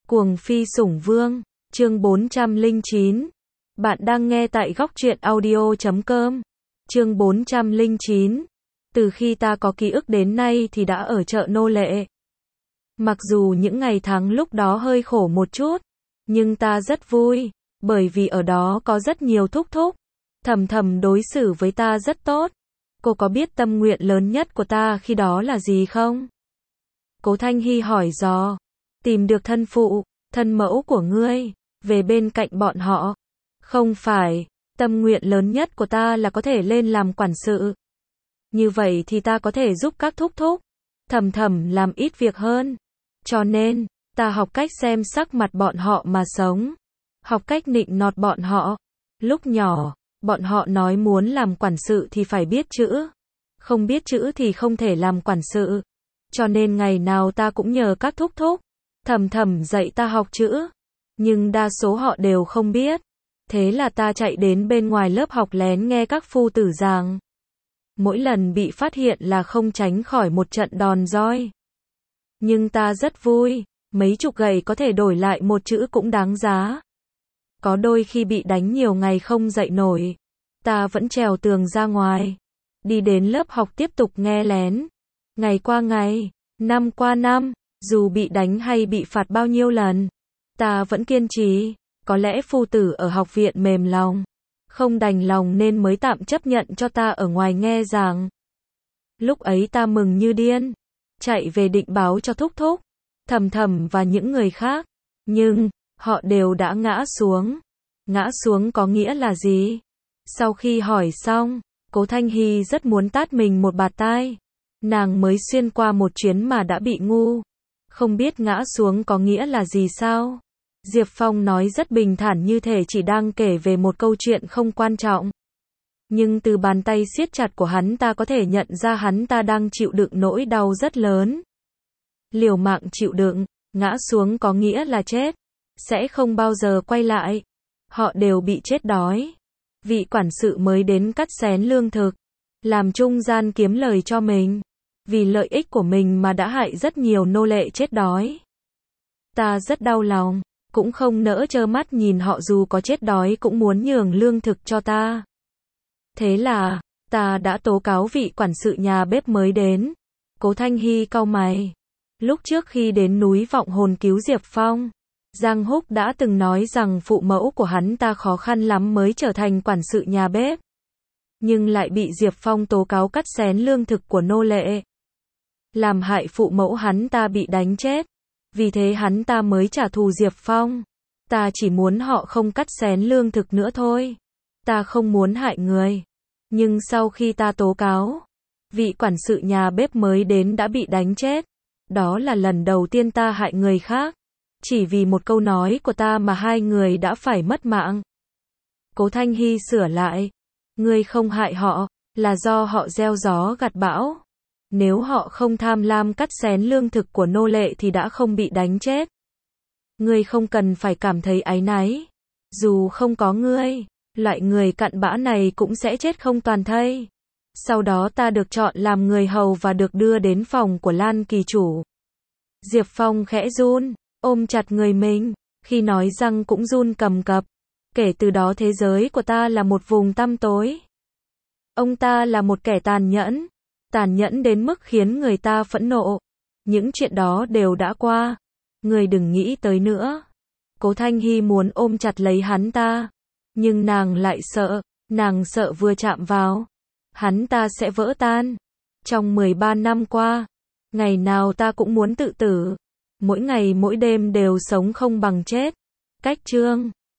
Cuồng phi sủng vương, chương 409. Bạn đang nghe tại góc truyện audio.com. Chương 409. Từ khi ta có ký ức đến nay thì đã ở chợ nô lệ. Mặc dù những ngày tháng lúc đó hơi khổ một chút, nhưng ta rất vui, bởi vì ở đó có rất nhiều thúc thúc, thầm thầm đối xử với ta rất tốt. Cô có biết tâm nguyện lớn nhất của ta khi đó là gì không? Cố Thanh Hy hỏi dò. Tìm được thân phụ, thân mẫu của ngươi, về bên cạnh bọn họ. Không phải, tâm nguyện lớn nhất của ta là có thể lên làm quản sự. Như vậy thì ta có thể giúp các thúc thúc, thầm thầm làm ít việc hơn. Cho nên, ta học cách xem sắc mặt bọn họ mà sống. Học cách nịnh nọt bọn họ. Lúc nhỏ, bọn họ nói muốn làm quản sự thì phải biết chữ. Không biết chữ thì không thể làm quản sự. Cho nên ngày nào ta cũng nhờ các thúc thúc, thầm thầm dạy ta học chữ. Nhưng đa số họ đều không biết. Thế là ta chạy đến bên ngoài lớp học lén nghe các phu tử giảng. Mỗi lần bị phát hiện là không tránh khỏi một trận đòn roi. Nhưng ta rất vui, mấy chục gậy có thể đổi lại một chữ cũng đáng giá. Có đôi khi bị đánh nhiều ngày không dậy nổi, ta vẫn trèo tường ra ngoài, đi đến lớp học tiếp tục nghe lén. Ngày qua ngày, năm qua năm, dù bị đánh hay bị phạt bao nhiêu lần, ta vẫn kiên trì. Có lẽ phu tử ở học viện mềm lòng, không đành lòng nên mới tạm chấp nhận cho ta ở ngoài nghe giảng. Lúc ấy ta mừng như điên, chạy về định báo cho thúc thúc, thầm thầm và những người khác. Nhưng, họ đều đã ngã xuống. Ngã xuống có nghĩa là gì? Sau khi hỏi xong, Cố Thanh Hy rất muốn tát mình một bạt tai. Nàng mới xuyên qua một chuyến mà đã bị ngu. Không biết ngã xuống có nghĩa là gì sao? Diệp Phong nói rất bình thản như thể chỉ đang kể về một câu chuyện không quan trọng. Nhưng từ bàn tay siết chặt của hắn ta có thể nhận ra hắn ta đang chịu đựng nỗi đau rất lớn. Liều mạng chịu đựng, ngã xuống có nghĩa là chết. Sẽ không bao giờ quay lại. Họ đều bị chết đói. Vị quản sự mới đến cắt xén lương thực, làm trung gian kiếm lời cho mình. Vì lợi ích của mình mà đã hại rất nhiều nô lệ chết đói. Ta rất đau lòng, cũng không nỡ trơ mắt nhìn họ dù có chết đói cũng muốn nhường lương thực cho ta. Thế là, ta đã tố cáo vị quản sự nhà bếp mới đến. Cố Thanh Hy cau mày. Lúc trước khi đến núi Vọng Hồn cứu Diệp Phong, Giang Húc đã từng nói rằng phụ mẫu của hắn ta khó khăn lắm mới trở thành quản sự nhà bếp. Nhưng lại bị Diệp Phong tố cáo cắt xén lương thực của nô lệ, làm hại phụ mẫu hắn ta bị đánh chết. Vì thế hắn ta mới trả thù Diệp Phong. Ta chỉ muốn họ không cắt xén lương thực nữa thôi. Ta không muốn hại người. Nhưng sau khi ta tố cáo, vị quản sự nhà bếp mới đến đã bị đánh chết. Đó là lần đầu tiên ta hại người khác. Chỉ vì một câu nói của ta mà hai người đã phải mất mạng. Cố Thanh Hy sửa lại. Ngươi không hại họ, là do họ gieo gió gặt bão. Nếu họ không tham lam cắt xén lương thực của nô lệ thì đã không bị đánh chết. Ngươi không cần phải cảm thấy áy náy. Dù không có ngươi, loại người cặn bã này cũng sẽ chết không toàn thây. Sau đó ta được chọn làm người hầu và được đưa đến phòng của Lan kỳ chủ. Diệp Phong khẽ run, ôm chặt người mình, khi nói răng cũng run cầm cập. Kể từ đó thế giới của ta là một vùng tăm tối. Ông ta là một kẻ tàn nhẫn đến mức khiến người ta phẫn nộ. Những chuyện đó đều đã qua. Người đừng nghĩ tới nữa. Cố Thanh Hy muốn ôm chặt lấy hắn ta. Nhưng nàng lại sợ. Nàng sợ vừa chạm vào, hắn ta sẽ vỡ tan. Trong 13 năm qua, ngày nào ta cũng muốn tự tử. Mỗi ngày mỗi đêm đều sống không bằng chết. Cách chương